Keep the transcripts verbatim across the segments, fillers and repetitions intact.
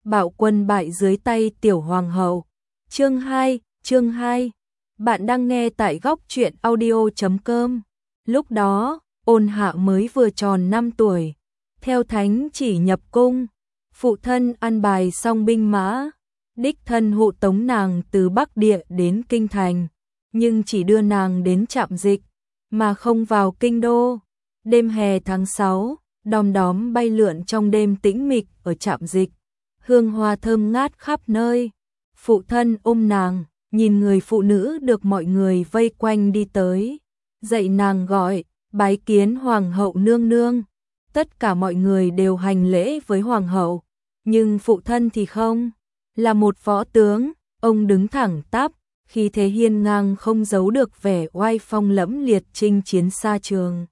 Bạo quân bại dưới tay tiểu hoàng hậu. Chương hai, chương hai. Bạn đang nghe tại góc truyện audio chấm com. Lúc đó, Ôn Hạ mới vừa tròn năm tuổi, theo thánh chỉ nhập cung, phụ thân an bài xong binh mã, đích thân hộ tống nàng từ Bắc Địa đến kinh thành, nhưng chỉ đưa nàng đến trạm dịch mà không vào kinh đô. Đêm hè tháng sáu, đom đóm bay lượn trong đêm tĩnh mịch ở trạm dịch, hương hoa thơm ngát khắp nơi. Phụ thân ôm nàng, nhìn người phụ nữ được mọi người vây quanh đi tới, dạy nàng gọi, bái kiến hoàng hậu nương nương. Tất cả mọi người đều hành lễ với hoàng hậu, nhưng phụ thân thì không, là một võ tướng, ông đứng thẳng tắp, khí thế hiên ngang không giấu được vẻ oai phong lẫm liệt chinh chiến xa trường.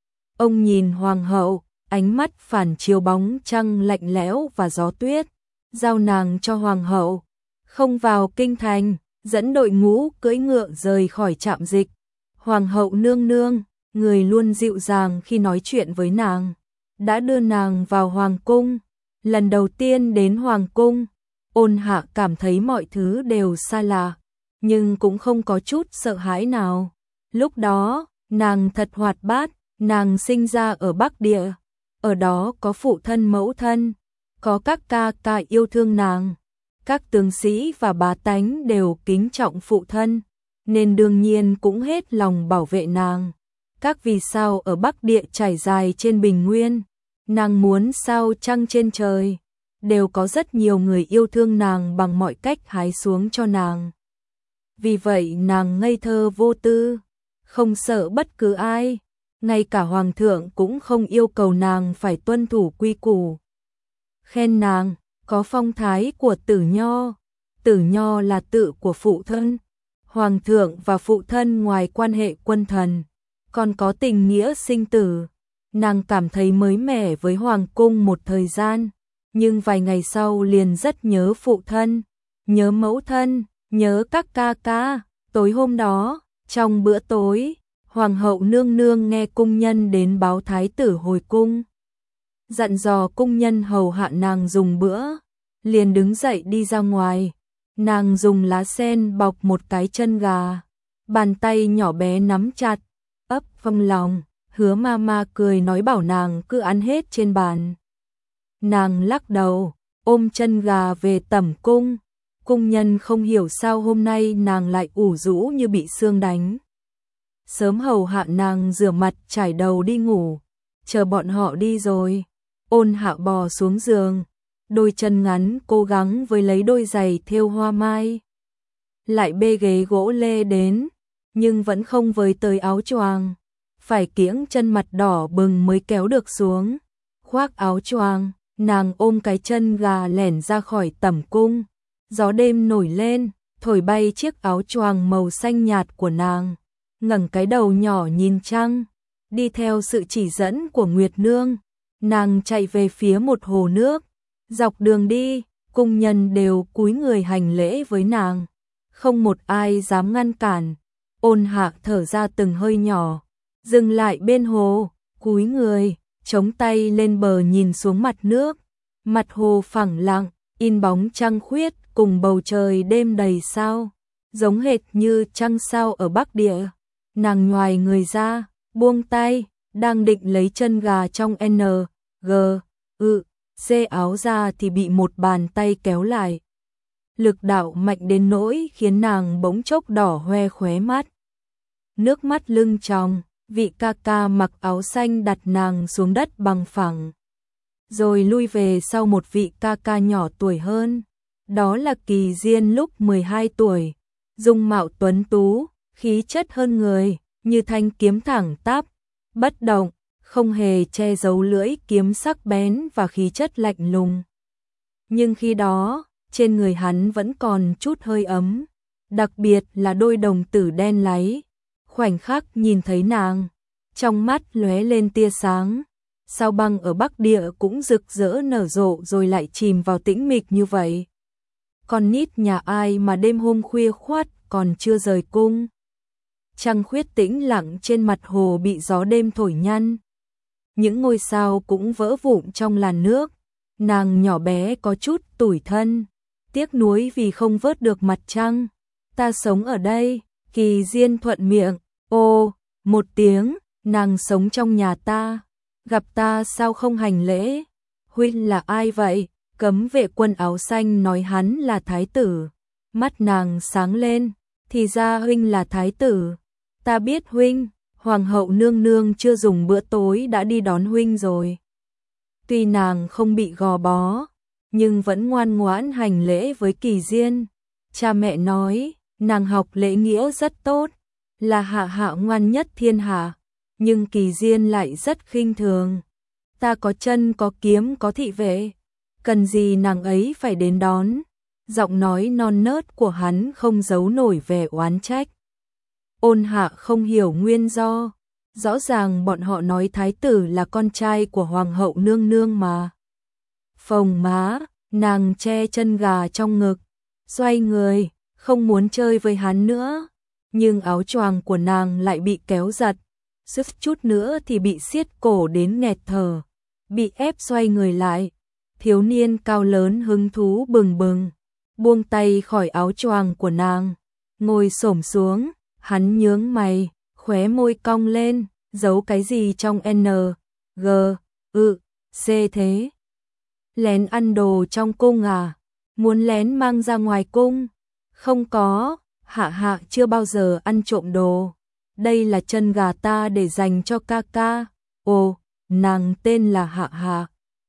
Ông nhìn hoàng hậu, ánh mắt phản chiếu bóng trăng lạnh lẽo và gió tuyết, giao nàng cho hoàng hậu, không vào kinh thành, dẫn đội ngũ cưỡi ngựa rời khỏi trạm dịch. Hoàng hậu nương nương, người luôn dịu dàng khi nói chuyện với nàng, đã đưa nàng vào hoàng cung. Lần đầu tiên đến hoàng cung, Ôn Hạ cảm thấy mọi thứ đều xa lạ, nhưng cũng không có chút sợ hãi nào. Lúc đó, nàng thật hoạt bát, nàng sinh ra ở Bắc Địa, ở đó có phụ thân mẫu thân, có các ca ca yêu thương nàng, các tướng sĩ và bá tánh đều kính trọng phụ thân, nên đương nhiên cũng hết lòng bảo vệ nàng. Các vì sao ở Bắc Địa trải dài trên bình nguyên, nàng muốn sao trăng trên trời, đều có rất nhiều người yêu thương nàng bằng mọi cách hái xuống cho nàng. Vì vậy nàng ngây thơ vô tư, không sợ bất cứ ai, ngay cả hoàng thượng cũng không yêu cầu nàng phải tuân thủ quy củ. Khen nàng có phong thái của Tử Nho, Tử Nho là tự của phụ thân. Hoàng thượng và phụ thân ngoài quan hệ quân thần, còn có tình nghĩa sinh tử. Nàng cảm thấy mới mẻ với hoàng cung một thời gian, nhưng vài ngày sau liền rất nhớ phụ thân, nhớ mẫu thân, nhớ các ca ca. Tối hôm đó, trong bữa tối, hoàng hậu nương nương nghe cung nhân đến báo thái tử hồi cung, dặn dò cung nhân hầu hạ nàng dùng bữa, liền đứng dậy đi ra ngoài. Nàng dùng lá sen bọc một cái chân gà, bàn tay nhỏ bé nắm chặt, ấp trong lòng. Hứa mama cười nói bảo nàng cứ ăn hết trên bàn. Nàng lắc đầu, ôm chân gà về tẩm cung. Cung nhân không hiểu sao hôm nay nàng lại ủ rũ như bị sương đánh. Sớm hầu hạ nàng rửa mặt trải đầu đi ngủ, chờ bọn họ đi rồi. Ôn Hạ bò xuống giường, đôi chân ngắn cố gắng với lấy đôi giày thêu hoa mai. Lại bê ghế gỗ lê đến, nhưng vẫn không với tới áo choàng, phải kiễng chân mặt đỏ bừng mới kéo được xuống. Khoác áo choàng, nàng ôm cái chân gà lẻn ra khỏi tẩm cung. Gió đêm nổi lên, thổi bay chiếc áo choàng màu xanh nhạt của nàng, ngẩng cái đầu nhỏ nhìn trăng. Đi theo sự chỉ dẫn của Nguyệt Nương, nàng chạy về phía một hồ nước. Dọc đường đi, cung nhân đều cúi người hành lễ với nàng, không một ai dám ngăn cản. Ôn Hạ thở ra từng hơi nhỏ, dừng lại bên hồ, cúi người, chống tay lên bờ nhìn xuống mặt nước. Mặt hồ phẳng lặng, in bóng trăng khuyết cùng bầu trời đêm đầy sao, giống hệt như trăng sao ở Bắc Địa. Nàng nhoài người ra, buông tay, đang định lấy chân gà trong N, G, ư, C áo ra thì bị một bàn tay kéo lại. Lực đạo mạnh đến nỗi khiến nàng bỗng chốc đỏ hoe khóe mắt. Nước mắt lưng tròng, vị ca ca mặc áo xanh đặt nàng xuống đất bằng phẳng, rồi lui về sau một vị ca ca nhỏ tuổi hơn. Đó là Kỳ Diên lúc mười hai tuổi, dung mạo tuấn tú, khí chất hơn người, như thanh kiếm thẳng tắp, bất động, không hề che giấu lưỡi kiếm sắc bén và khí chất lạnh lùng. Nhưng khi đó, trên người hắn vẫn còn chút hơi ấm, đặc biệt là đôi đồng tử đen láy. Khoảnh khắc nhìn thấy nàng, trong mắt lóe lên tia sáng. Sao băng ở Bắc Địa cũng rực rỡ nở rộ rồi lại chìm vào tĩnh mịch như vậy. Con nít nhà ai mà đêm hôm khuya khoắt còn chưa rời cung. Trăng khuyết tĩnh lặng trên mặt hồ bị gió đêm thổi nhăn. Những ngôi sao cũng vỡ vụn trong làn nước. nàng nhỏ bé có chút tủi thân, tiếc nuối vì không vớt được mặt trăng. Ta sống ở đây, Kỳ Diên thuận miệng, ô, một tiếng, nàng sống trong nhà ta, gặp ta sao không hành lễ? Huynh là ai vậy? Cấm vệ quân áo xanh nói hắn là thái tử. Mắt nàng sáng lên, thì ra huynh là thái tử. Ta biết huynh, hoàng hậu nương nương chưa dùng bữa tối đã đi đón huynh rồi. Tuy nàng không bị gò bó, nhưng vẫn ngoan ngoãn hành lễ với Kỳ Diên. Cha mẹ nói, nàng học lễ nghĩa rất tốt, là hạ hạ ngoan nhất thiên hạ, nhưng Kỳ Diên lại rất khinh thường. Ta có chân có kiếm có thị vệ, cần gì nàng ấy phải đến đón. Giọng nói non nớt của hắn không giấu nổi vẻ oán trách. Ôn Hạ không hiểu nguyên do, rõ ràng bọn họ nói thái tử là con trai của hoàng hậu nương nương mà. Phồng má, nàng che chân gà trong ngực, xoay người, không muốn chơi với hắn nữa, nhưng áo choàng của nàng lại bị kéo giật, suýt chút nữa thì bị siết cổ đến nghẹt thở, bị ép xoay người lại. Thiếu niên cao lớn hứng thú bừng bừng, buông tay khỏi áo choàng của nàng, ngồi xổm xuống, hắn nhướng mày, khóe môi cong lên, giấu cái gì trong N, G, ư, C thế? Lén ăn đồ trong cung à? Muốn lén mang ra ngoài cung? Không có, hạ hạ chưa bao giờ ăn trộm đồ. Đây là chân gà ta để dành cho ca ca. Ồ, nàng tên là Hạ Hạ.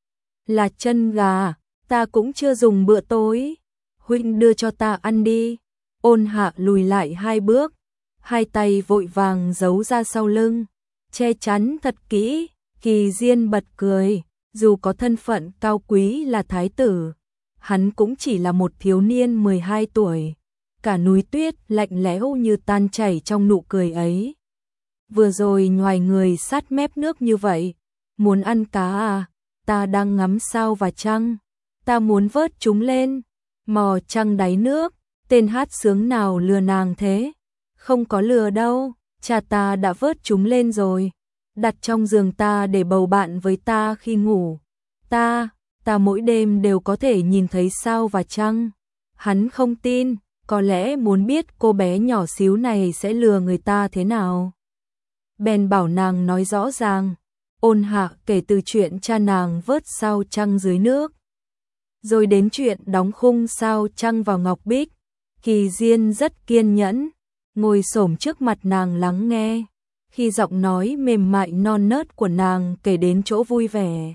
Là chân gà, ta cũng chưa dùng bữa tối. Huynh đưa cho ta ăn đi. Ôn Hạ lùi lại hai bước, hai tay vội vàng giấu ra sau lưng, che chắn thật kỹ. Kỳ Diên bật cười, dù có thân phận cao quý là thái tử, hắn cũng chỉ là một thiếu niên mười hai tuổi. Cả núi tuyết lạnh lẽo như tan chảy trong nụ cười ấy. Vừa rồi nhoài người sát mép nước như vậy, muốn ăn cá à? Ta đang ngắm sao và trăng, ta muốn vớt chúng lên. Mò trăng đáy nước, tên hát sướng nào lừa nàng thế? Không có lừa đâu, cha ta đã vớt chúng lên rồi, đặt trong giường ta để bầu bạn với ta khi ngủ. Ta, ta mỗi đêm đều có thể nhìn thấy sao và trăng. Hắn không tin, có lẽ muốn biết cô bé nhỏ xíu này sẽ lừa người ta thế nào. Bèn bảo nàng nói rõ ràng. Ôn Hạ kể từ chuyện cha nàng vớt sao trăng dưới nước, rồi đến chuyện đóng khung sao trăng vào ngọc bích. Kỳ Diên rất kiên nhẫn, ngồi xổm trước mặt nàng lắng nghe. Khi giọng nói mềm mại non nớt của nàng kể đến chỗ vui vẻ,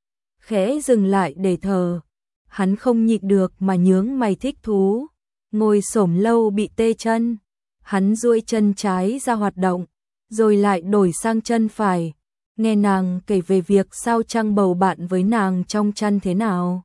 khẽ dừng lại để thở, hắn không nhịn được mà nhướng mày thích thú. Ngồi xổm lâu bị tê chân, hắn duỗi chân trái ra hoạt động, rồi lại đổi sang chân phải, nghe nàng kể về việc sao trăng bầu bạn với nàng trong chăn thế nào.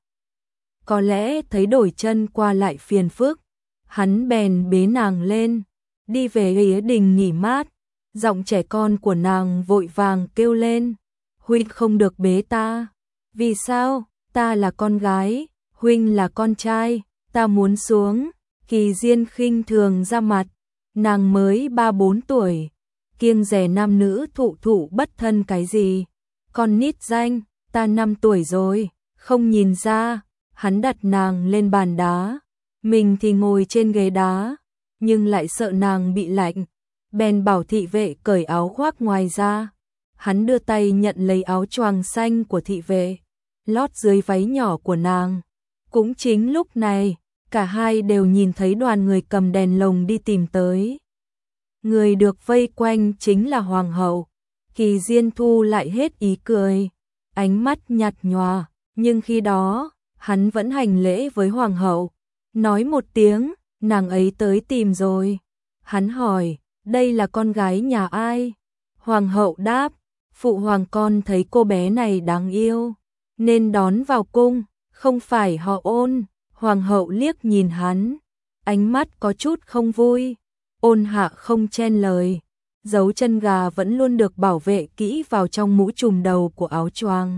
Có lẽ thấy đổi chân qua lại phiền phức, hắn bèn bế nàng lên, đi về Yế Đình nghỉ mát. Giọng trẻ con của nàng vội vàng kêu lên, huynh không được bế ta. Vì sao? Ta là con gái, huynh là con trai, ta muốn xuống. Kỳ Diên khinh thường ra mặt, nàng mới ba bốn tuổi, kiêng dè nam nữ thụ thụ bất thân cái gì. Con nít danh, ta năm tuổi rồi, không nhìn ra. Hắn đặt nàng lên bàn đá, mình thì ngồi trên ghế đá, nhưng lại sợ nàng bị lạnh, bèn bảo thị vệ cởi áo khoác ngoài ra. Hắn đưa tay nhận lấy áo choàng xanh của thị vệ, lót dưới váy nhỏ của nàng. Cũng chính lúc này, cả hai đều nhìn thấy đoàn người cầm đèn lồng đi tìm tới. Người được vây quanh chính là hoàng hậu. Kỳ Diên thu lại hết ý cười, ánh mắt nhạt nhòa, nhưng khi đó, hắn vẫn hành lễ với hoàng hậu, nói một tiếng, nàng ấy tới tìm rồi. Hắn hỏi, đây là con gái nhà ai? Hoàng hậu đáp, phụ hoàng con thấy cô bé này đáng yêu, nên đón vào cung, không phải họ Ôn. Hoàng hậu liếc nhìn hắn, ánh mắt có chút không vui. Ôn Hạ không chen lời, dấu chân gà vẫn luôn được bảo vệ kỹ vào trong mũ trùm đầu của áo choàng.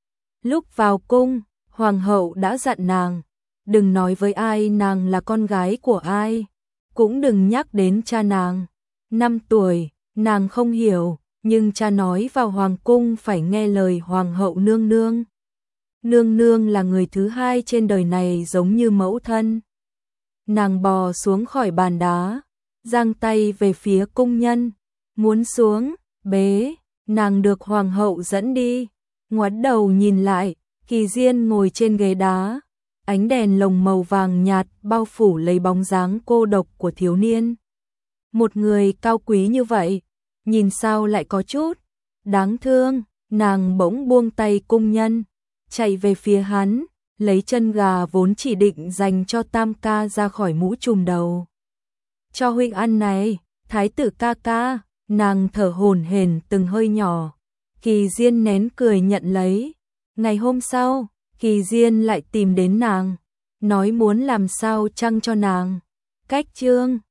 Lúc vào cung, hoàng hậu đã dặn nàng, đừng nói với ai nàng là con gái của ai, cũng đừng nhắc đến cha nàng. Năm tuổi, nàng không hiểu, nhưng cha nói vào hoàng cung phải nghe lời hoàng hậu nương nương. Nương nương là người thứ hai trên đời này giống như mẫu thân. Nàng bò xuống khỏi bàn đá, giang tay về phía cung nhân, muốn xuống, bế, nàng được hoàng hậu dẫn đi, ngoắt đầu nhìn lại, Kỳ Diên ngồi trên ghế đá, ánh đèn lồng màu vàng nhạt bao phủ lấy bóng dáng cô độc của thiếu niên. Một người cao quý như vậy, nhìn sao lại có chút đáng thương, nàng bỗng buông tay cung nhân, chạy về phía hắn, lấy chân gà vốn chỉ định dành cho tam ca ra khỏi mũ trùm đầu. Cho huynh ăn này, thái tử ca ca, nàng thở hổn hển từng hơi nhỏ. Kỳ Diên nén cười nhận lấy. Ngày hôm sau, Kỳ Diên lại tìm đến nàng, nói muốn làm sao chăng cho nàng. Cách chương